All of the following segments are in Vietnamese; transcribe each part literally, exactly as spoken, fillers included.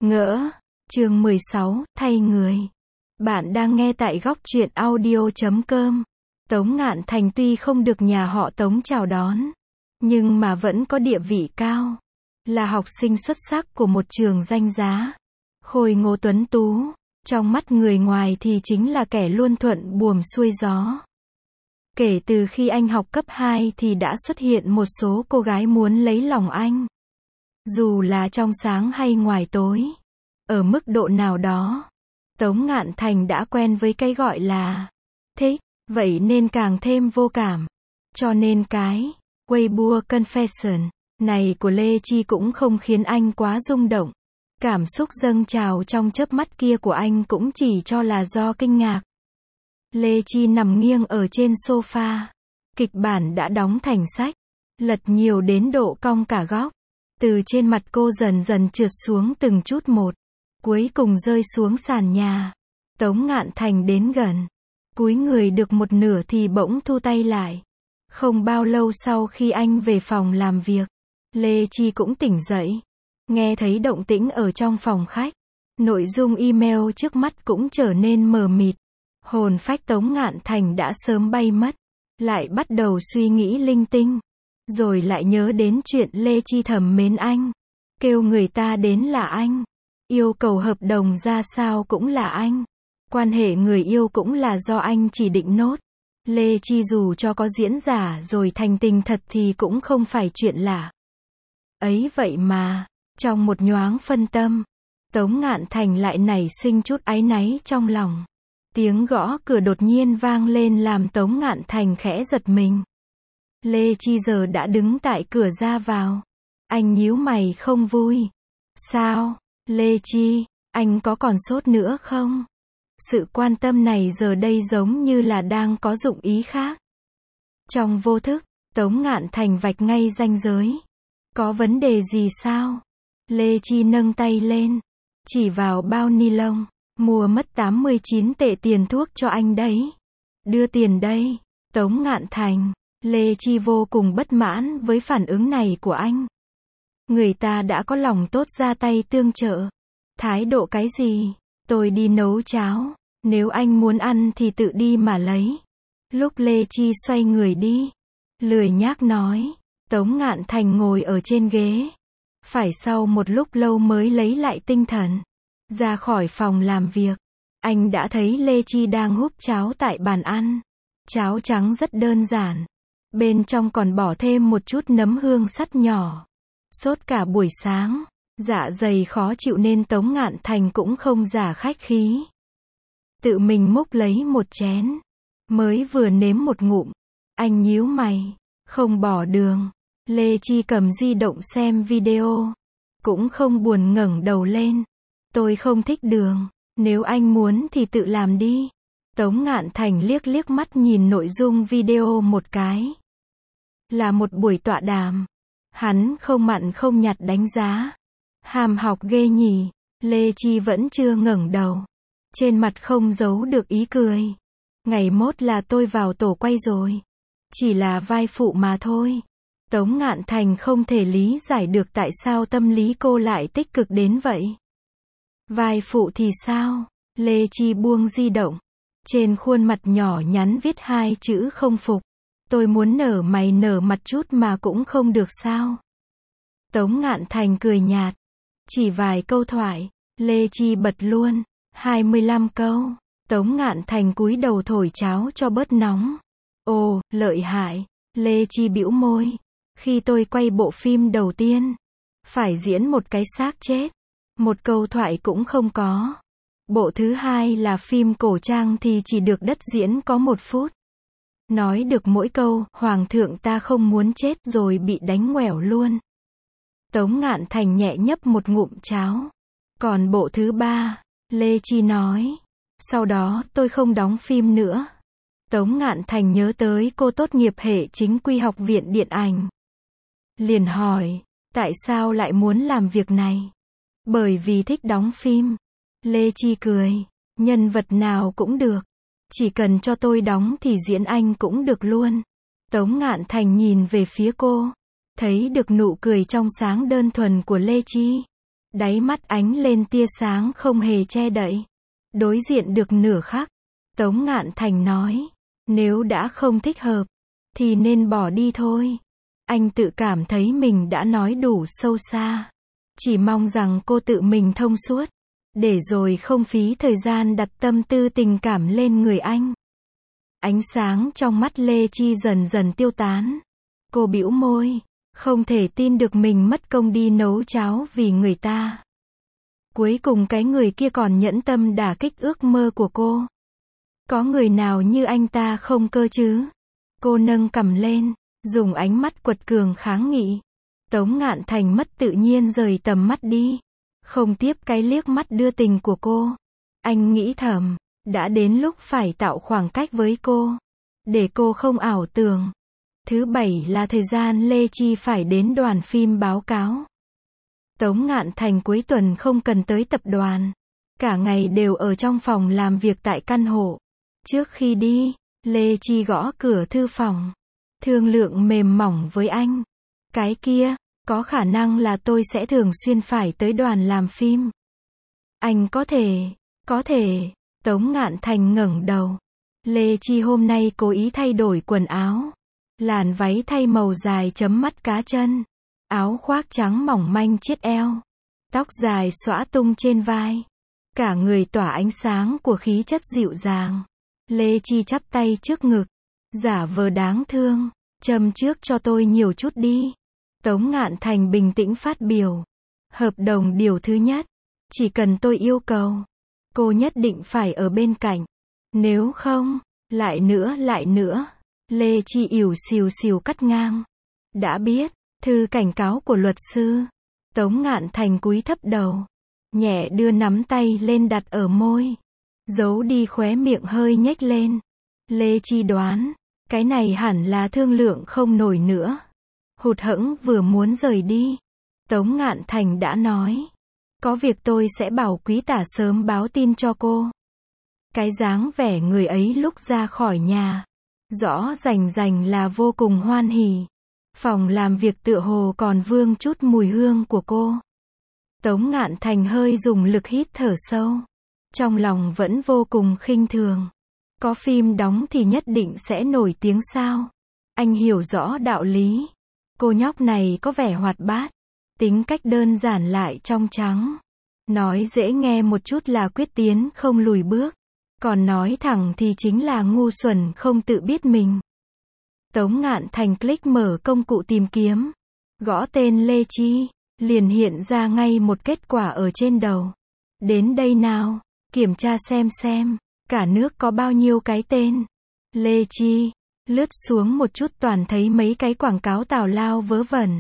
Ngỡ, chương mười sáu, thay người. Bạn đang nghe tại góc truyện audio chấm com. Tống Ngạn Thành tuy không được nhà họ Tống chào đón, nhưng mà vẫn có địa vị cao. Là học sinh xuất sắc của một trường danh giá. Khôi ngô tuấn tú, trong mắt người ngoài thì chính là kẻ luôn thuận buồm xuôi gió. Kể từ khi anh học cấp hai thì đã xuất hiện một số cô gái muốn lấy lòng anh. Dù là trong sáng hay ngoài tối. Ở mức độ nào đó, Tống Ngạn Thành đã quen với cái gọi là thích, vậy nên càng thêm vô cảm. Cho nên cái Weibo Confession này của Lê Chi cũng không khiến anh quá rung động. Cảm xúc dâng trào trong chớp mắt kia của anh cũng chỉ cho là do kinh ngạc. Lê Chi nằm nghiêng ở trên sofa. Kịch bản đã đóng thành sách, lật nhiều đến độ cong cả góc. Từ trên mặt cô dần dần trượt xuống từng chút một, cuối cùng rơi xuống sàn nhà. Tống Ngạn Thành đến gần, cúi người được một nửa thì bỗng thu tay lại. Không bao lâu sau khi anh về phòng làm việc, Lê Chi cũng tỉnh dậy. Nghe thấy động tĩnh ở trong phòng khách, nội dung email trước mắt cũng trở nên mờ mịt. Hồn phách Tống Ngạn Thành đã sớm bay mất, lại bắt đầu suy nghĩ linh tinh. Rồi lại nhớ đến chuyện Lê Chi thầm mến anh, kêu người ta đến là anh, yêu cầu hợp đồng ra sao cũng là anh, quan hệ người yêu cũng là do anh chỉ định nốt. Lê Chi dù cho có diễn giả rồi thành tình thật thì cũng không phải chuyện lạ. Ấy vậy mà, trong một nhoáng phân tâm, Tống Ngạn Thành lại nảy sinh chút áy náy trong lòng. Tiếng gõ cửa đột nhiên vang lên làm Tống Ngạn Thành khẽ giật mình. Lê Chi giờ đã đứng tại cửa ra vào. Anh nhíu mày không vui. Sao, Lê Chi, anh có còn sốt nữa không? Sự quan tâm này giờ đây giống như là đang có dụng ý khác. Trong vô thức, Tống Ngạn Thành vạch ngay ranh giới. Có vấn đề gì sao? Lê Chi nâng tay lên, chỉ vào bao ni lông. Mua mất tám mươi chín tệ tiền thuốc cho anh đấy. Đưa tiền đây. Tống Ngạn Thành. Lê Chi vô cùng bất mãn với phản ứng này của anh. Người ta đã có lòng tốt ra tay tương trợ. Thái độ cái gì? Tôi đi nấu cháo. Nếu anh muốn ăn thì tự đi mà lấy. Lúc Lê Chi xoay người đi, lười nhác nói, Tống Ngạn Thành ngồi ở trên ghế. Phải sau một lúc lâu mới lấy lại tinh thần. Ra khỏi phòng làm việc, anh đã thấy Lê Chi đang húp cháo tại bàn ăn. Cháo trắng rất đơn giản. Bên trong còn bỏ thêm một chút nấm hương sắt nhỏ. Sốt cả buổi sáng, dạ dày khó chịu nên Tống Ngạn Thành cũng không giả khách khí. Tự mình múc lấy một chén. Mới vừa nếm một ngụm, anh nhíu mày, không bỏ đường. Lê Chi cầm di động xem video, cũng không buồn ngẩng đầu lên. Tôi không thích đường, nếu anh muốn thì tự làm đi. Tống Ngạn Thành liếc liếc mắt nhìn nội dung video một cái. Là một buổi tọa đàm. Hắn không mặn không nhạt đánh giá. Hàm học ghê nhỉ. Lê Chi vẫn chưa ngẩng đầu. Trên mặt không giấu được ý cười. Ngày mốt là tôi vào tổ quay rồi. Chỉ là vai phụ mà thôi. Tống Ngạn Thành không thể lý giải được tại sao tâm lý cô lại tích cực đến vậy. Vai phụ thì sao? Lê Chi buông di động. Trên khuôn mặt nhỏ nhắn viết hai chữ không phục. Tôi muốn nở mày nở mặt chút mà cũng không được sao? Tống Ngạn Thành cười nhạt. Chỉ vài câu thoại, Lê Chi bật luôn. hai mươi lăm câu. Tống Ngạn Thành cúi đầu thổi cháo cho bớt nóng. Ồ, lợi hại. Lê Chi bĩu môi. Khi tôi quay bộ phim đầu tiên, phải diễn một cái xác chết. Một câu thoại cũng không có. Bộ thứ hai là phim cổ trang thì chỉ được đất diễn có một phút. Nói được mỗi câu, Hoàng thượng ta không muốn chết rồi bị đánh ngoẻo luôn. Tống Ngạn Thành nhẹ nhấp một ngụm cháo. Còn bộ thứ ba, Lê Chi nói. Sau đó tôi không đóng phim nữa. Tống Ngạn Thành nhớ tới cô tốt nghiệp hệ chính quy học viện điện ảnh. Liền hỏi, tại sao lại muốn làm việc này? Bởi vì thích đóng phim. Lê Chi cười, nhân vật nào cũng được. Chỉ cần cho tôi đóng thì diễn anh cũng được luôn. Tống Ngạn Thành nhìn về phía cô. Thấy được nụ cười trong sáng đơn thuần của Lê Chi. Đáy mắt ánh lên tia sáng không hề che đậy. Đối diện được nửa khắc, Tống Ngạn Thành nói, nếu đã không thích hợp, thì nên bỏ đi thôi. Anh tự cảm thấy mình đã nói đủ sâu xa. Chỉ mong rằng cô tự mình thông suốt, để rồi không phí thời gian đặt tâm tư tình cảm lên người anh. Ánh sáng trong mắt Lê Chi dần dần tiêu tán. Cô bĩu môi, không thể tin được mình mất công đi nấu cháo vì người ta. Cuối cùng cái người kia còn nhẫn tâm đả kích ước mơ của cô. Có người nào như anh ta không cơ chứ? Cô nâng cằm lên, dùng ánh mắt quật cường kháng nghị. Tống Ngạn Thành mất tự nhiên rời tầm mắt đi, không tiếp cái liếc mắt đưa tình của cô. Anh nghĩ thầm, đã đến lúc phải tạo khoảng cách với cô, để cô không ảo tưởng. Thứ bảy là thời gian Lê Chi phải đến đoàn phim báo cáo. Tống Ngạn Thành cuối tuần không cần tới tập đoàn, cả ngày đều ở trong phòng làm việc tại căn hộ. Trước khi đi, Lê Chi gõ cửa thư phòng, thương lượng mềm mỏng với anh. Cái kia, có khả năng là tôi sẽ thường xuyên phải tới đoàn làm phim. Anh có thể, có thể, Tống Ngạn Thành ngẩng đầu. Lê Chi hôm nay cố ý thay đổi quần áo. Làn váy thay màu dài chấm mắt cá chân. Áo khoác trắng mỏng manh chiết eo. Tóc dài xõa tung trên vai. Cả người tỏa ánh sáng của khí chất dịu dàng. Lê Chi chắp tay trước ngực, giả vờ đáng thương. Châm trước cho tôi nhiều chút đi. Tống Ngạn Thành bình tĩnh phát biểu. Hợp đồng điều thứ nhất, chỉ cần tôi yêu cầu, cô nhất định phải ở bên cạnh. Nếu không, lại nữa lại nữa. Lê Chi ỉu xìu xìu cắt ngang. Đã biết, thư cảnh cáo của luật sư. Tống Ngạn Thành cúi thấp đầu, nhẹ đưa nắm tay lên đặt ở môi, giấu đi khóe miệng hơi nhếch lên. Lê Chi đoán, cái này hẳn là thương lượng không nổi nữa. Hụt hẫng vừa muốn rời đi, Tống Ngạn Thành đã nói, có việc tôi sẽ bảo quý tả sớm báo tin cho cô. Cái dáng vẻ người ấy lúc ra khỏi nhà, rõ rành rành là vô cùng hoan hỉ. Phòng làm việc tựa hồ còn vương chút mùi hương của cô. Tống Ngạn Thành hơi dùng lực hít thở sâu. Trong lòng vẫn vô cùng khinh thường. Có phim đóng thì nhất định sẽ nổi tiếng sao? Anh hiểu rõ đạo lý. Cô nhóc này có vẻ hoạt bát, tính cách đơn giản lại trong trắng. Nói dễ nghe một chút là quyết tiến không lùi bước. Còn nói thẳng thì chính là ngu xuẩn không tự biết mình. Tống Ngạn Thành click mở công cụ tìm kiếm. Gõ tên Lê Chi, liền hiện ra ngay một kết quả ở trên đầu. Đến đây nào, kiểm tra xem xem, cả nước có bao nhiêu cái tên. Lê Chi, lướt xuống một chút toàn thấy mấy cái quảng cáo tào lao vớ vẩn.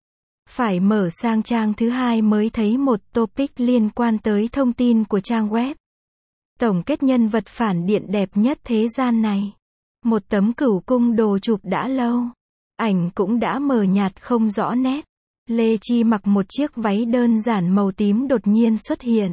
Phải mở sang trang thứ hai mới thấy một topic liên quan tới thông tin của trang web. Tổng kết nhân vật phản diện đẹp nhất thế gian này. Một tấm cửu cung đồ chụp đã lâu. Ảnh cũng đã mờ nhạt không rõ nét. Lê Chi mặc một chiếc váy đơn giản màu tím đột nhiên xuất hiện.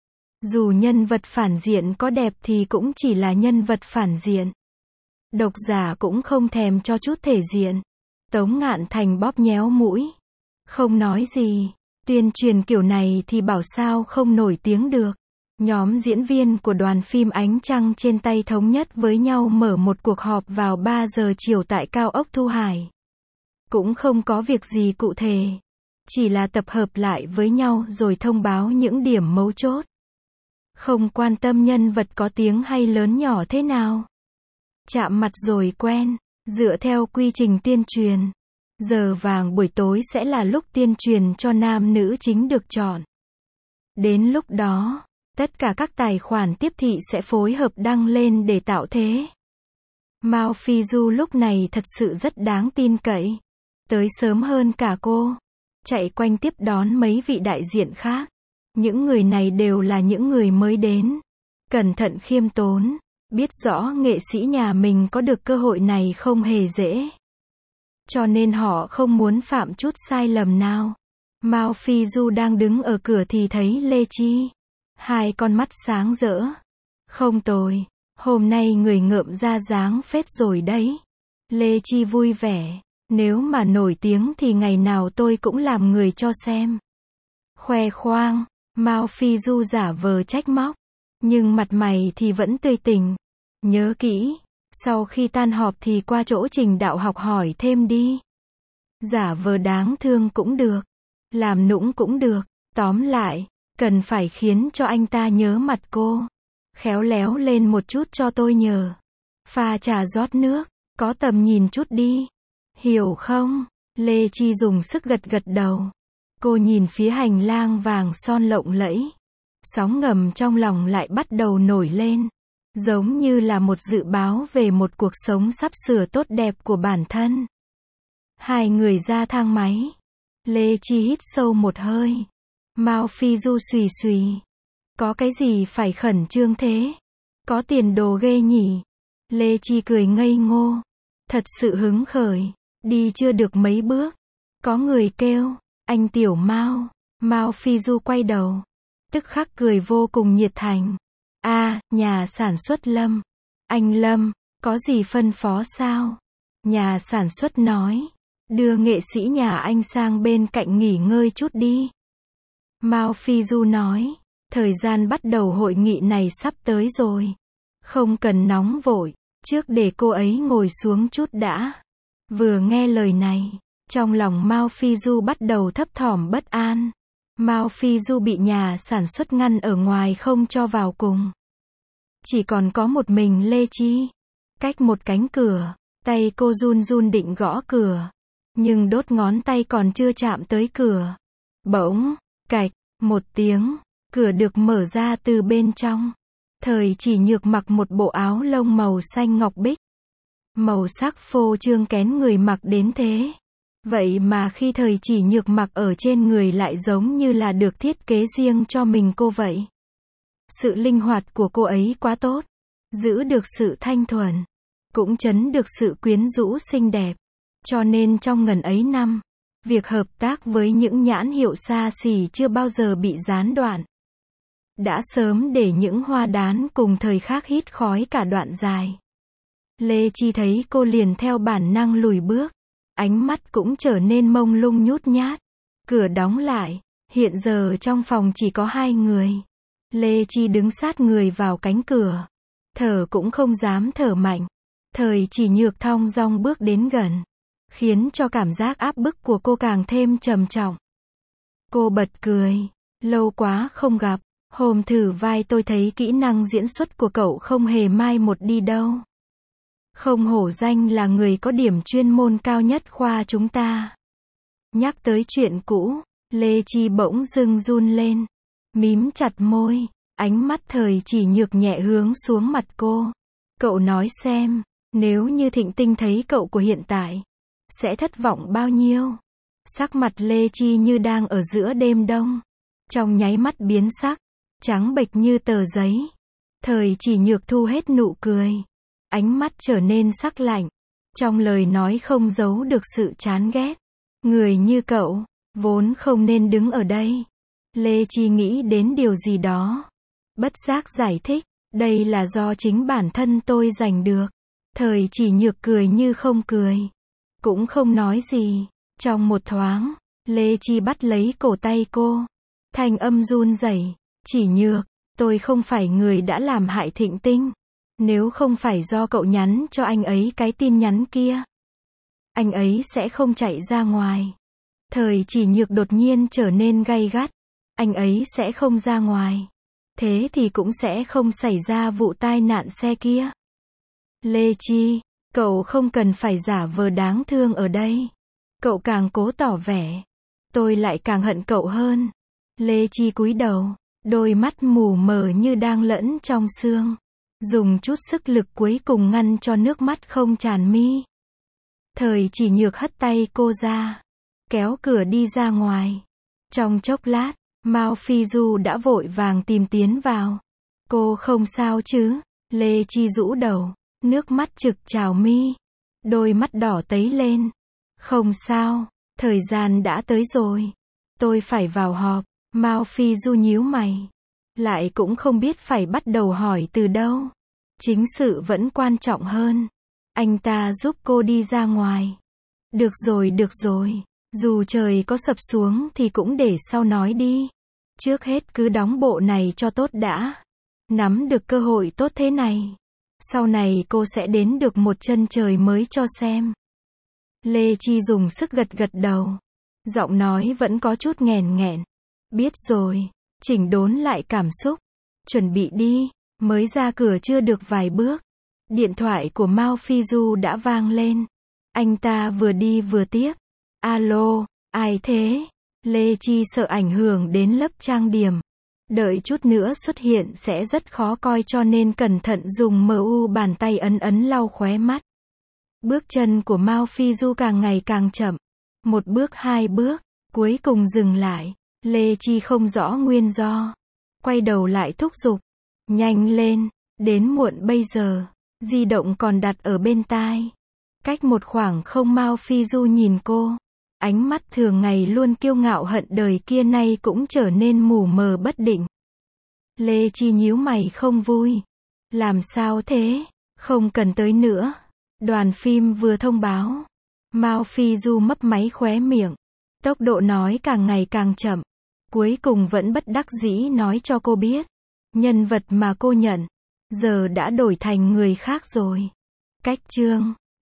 Dù nhân vật phản diện có đẹp thì cũng chỉ là nhân vật phản diện. Độc giả cũng không thèm cho chút thể diện. Tống Ngạn Thành bóp nhéo mũi. Không nói gì. Tuyên truyền kiểu này thì bảo sao không nổi tiếng được. Nhóm diễn viên của đoàn phim Ánh Trăng trên tay thống nhất với nhau mở một cuộc họp vào ba giờ chiều tại cao ốc Thu Hải. Cũng không có việc gì cụ thể. Chỉ là tập hợp lại với nhau rồi thông báo những điểm mấu chốt. Không quan tâm nhân vật có tiếng hay lớn nhỏ thế nào. Chạm mặt rồi quen, dựa theo quy trình tuyên truyền. Giờ vàng buổi tối sẽ là lúc tuyên truyền cho nam nữ chính được chọn. Đến lúc đó, tất cả các tài khoản tiếp thị sẽ phối hợp đăng lên để tạo thế. Mao Phi Du lúc này thật sự rất đáng tin cậy. Tới sớm hơn cả cô. Chạy quanh tiếp đón mấy vị đại diện khác. Những người này đều là những người mới đến. Cẩn thận khiêm tốn. Biết rõ nghệ sĩ nhà mình có được cơ hội này không hề dễ. Cho nên họ không muốn phạm chút sai lầm nào. Mao Phi Du đang đứng ở cửa thì thấy Lê Chi. Hai con mắt sáng rỡ. Không tồi. Hôm nay người ngợm ra dáng phết rồi đấy. Lê Chi vui vẻ. Nếu mà nổi tiếng thì ngày nào tôi cũng làm người cho xem. khoe khoang, Mao Phi Du giả vờ trách móc, nhưng mặt mày thì vẫn tươi tỉnh. Nhớ kỹ, sau khi tan họp thì qua chỗ Trình Đạo học hỏi thêm đi. Giả vờ đáng thương cũng được, làm nũng cũng được, tóm lại, cần phải khiến cho anh ta nhớ mặt cô. Khéo léo lên một chút cho tôi nhờ. Pha trà rót nước, có tầm nhìn chút đi. Hiểu không? Lê Chi dùng sức gật gật đầu. Cô nhìn phía hành lang vàng son lộng lẫy. Sóng ngầm trong lòng lại bắt đầu nổi lên. Giống như là một dự báo về một cuộc sống sắp sửa tốt đẹp của bản thân. Hai người ra thang máy. Lê Chi hít sâu một hơi. Mao Phi Du xùy xùy. Có cái gì phải khẩn trương thế? Có tiền đồ ghê nhỉ? Lê Chi cười ngây ngô. Thật sự hứng khởi. Đi chưa được mấy bước. Có người kêu. Anh Tiểu Mao. Mao Phi Du quay đầu. Tức khắc cười vô cùng nhiệt thành. A, à, nhà sản xuất Lâm. Anh Lâm, có gì phân phó sao? Nhà sản xuất nói. Đưa nghệ sĩ nhà anh sang bên cạnh nghỉ ngơi chút đi. Mao Phi Du nói. Thời gian bắt đầu hội nghị này sắp tới rồi. Không cần nóng vội. Trước để cô ấy ngồi xuống chút đã. Vừa nghe lời này, trong lòng Mao Phi Du bắt đầu thấp thỏm bất an. Mao Phi Du bị nhà sản xuất ngăn ở ngoài không cho vào cùng. Chỉ còn có một mình Lê Chi. Cách một cánh cửa, tay cô run run định gõ cửa. Nhưng đốt ngón tay còn chưa chạm tới cửa. Bỗng, cạch, một tiếng, cửa được mở ra từ bên trong. Thời Chỉ Nhược mặc một bộ áo lông màu xanh ngọc bích. Màu sắc phô trương kén người mặc đến thế. Vậy mà khi Thời Chỉ Nhược mặc ở trên người lại giống như là được thiết kế riêng cho mình cô vậy. Sự linh hoạt của cô ấy quá tốt. Giữ được sự thanh thuần. Cũng trấn được sự quyến rũ xinh đẹp. Cho nên trong ngần ấy năm, việc hợp tác với những nhãn hiệu xa xỉ chưa bao giờ bị gián đoạn. Đã sớm để những hoa đán cùng thời khác hít khói cả đoạn dài. Lê Chi thấy cô liền theo bản năng lùi bước. Ánh mắt cũng trở nên mông lung nhút nhát. Cửa đóng lại. Hiện giờ trong phòng chỉ có hai người. Lê Chi đứng sát người vào cánh cửa. Thở cũng không dám thở mạnh. Thời Chỉ Nhược thong dong bước đến gần. Khiến cho cảm giác áp bức của cô càng thêm trầm trọng. Cô bật cười. Lâu quá không gặp. Hôm thử vai tôi thấy kỹ năng diễn xuất của cậu không hề mai một đi đâu. Không hổ danh là người có điểm chuyên môn cao nhất khoa chúng ta. Nhắc tới chuyện cũ, Lê Chi bỗng dưng run lên. Mím chặt môi, ánh mắt Thời Chỉ Nhược nhẹ hướng xuống mặt cô. Cậu nói xem, nếu như Thịnh Tinh thấy cậu của hiện tại, sẽ thất vọng bao nhiêu? Sắc mặt Lê Chi như đang ở giữa đêm đông. Trong nháy mắt biến sắc, trắng bệch như tờ giấy. Thời Chỉ Nhược thu hết nụ cười. Ánh mắt trở nên sắc lạnh. Trong lời nói không giấu được sự chán ghét. Người như cậu, vốn không nên đứng ở đây. Lê Chi nghĩ đến điều gì đó. Bất giác giải thích, đây là do chính bản thân tôi giành được. Thời Chỉ Nhược cười như không cười. Cũng không nói gì. Trong một thoáng, Lê Chi bắt lấy cổ tay cô. Thanh âm run rẩy. Chỉ Nhược, tôi không phải người đã làm hại Thịnh Tinh. Nếu không phải do cậu nhắn cho anh ấy cái tin nhắn kia, anh ấy sẽ không chạy ra ngoài. Thời Chỉ Nhược đột nhiên trở nên gay gắt. Anh ấy sẽ không ra ngoài. Thế thì cũng sẽ không xảy ra vụ tai nạn xe kia. Lê Chi, cậu không cần phải giả vờ đáng thương ở đây. Cậu càng cố tỏ vẻ, tôi lại càng hận cậu hơn. Lê Chi cúi đầu, đôi mắt mù mờ như đang lẫn trong sương. Dùng chút sức lực cuối cùng ngăn cho nước mắt không tràn mi. Thời Chỉ Nhược hất tay cô ra, kéo cửa đi ra ngoài. Trong chốc lát, Mao Phi Du đã vội vàng tìm tiến vào. Cô không sao chứ? Lê Chi rũ đầu, nước mắt trực trào mi. Đôi mắt đỏ tấy lên. Không sao, thời gian đã tới rồi. Tôi phải vào họp. Mao Phi Du nhíu mày. Lại cũng không biết phải bắt đầu hỏi từ đâu. Chính sự vẫn quan trọng hơn. Anh ta giúp cô đi ra ngoài. Được rồi, được rồi. Dù trời có sập xuống thì cũng để sau nói đi. Trước hết cứ đóng bộ này cho tốt đã. Nắm được cơ hội tốt thế này, sau này cô sẽ đến được một chân trời mới cho xem. Lê Chi dùng sức gật gật đầu. Giọng nói vẫn có chút nghèn nghẹn. Biết rồi. Chỉnh đốn lại cảm xúc. Chuẩn bị đi. Mới ra cửa chưa được vài bước, điện thoại của Mao Phi Du đã vang lên. Anh ta vừa đi vừa tiếp. Alo, ai thế? Lê Chi sợ ảnh hưởng đến lớp trang điểm. Đợi chút nữa xuất hiện sẽ rất khó coi cho nên cẩn thận dùng mu bàn tay ấn ấn lau khóe mắt. Bước chân của Mao Phi Du càng ngày càng chậm. Một bước hai bước, cuối cùng dừng lại. Lê Chi không rõ nguyên do. Quay đầu lại thúc giục. Nhanh lên, đến muộn bây giờ. Di động còn đặt ở bên tai. Cách một khoảng không Mao Phi Du nhìn cô. Ánh mắt thường ngày luôn kiêu ngạo hận đời kia nay cũng trở nên mù mờ bất định. Lê Chi nhíu mày không vui. Làm sao thế? Không cần tới nữa. Đoàn phim vừa thông báo. Mao Phi Du mấp máy khóe miệng. Tốc độ nói càng ngày càng chậm. Cuối cùng vẫn bất đắc dĩ nói cho cô biết. Nhân vật mà cô nhận, giờ đã đổi thành người khác rồi. Cách chương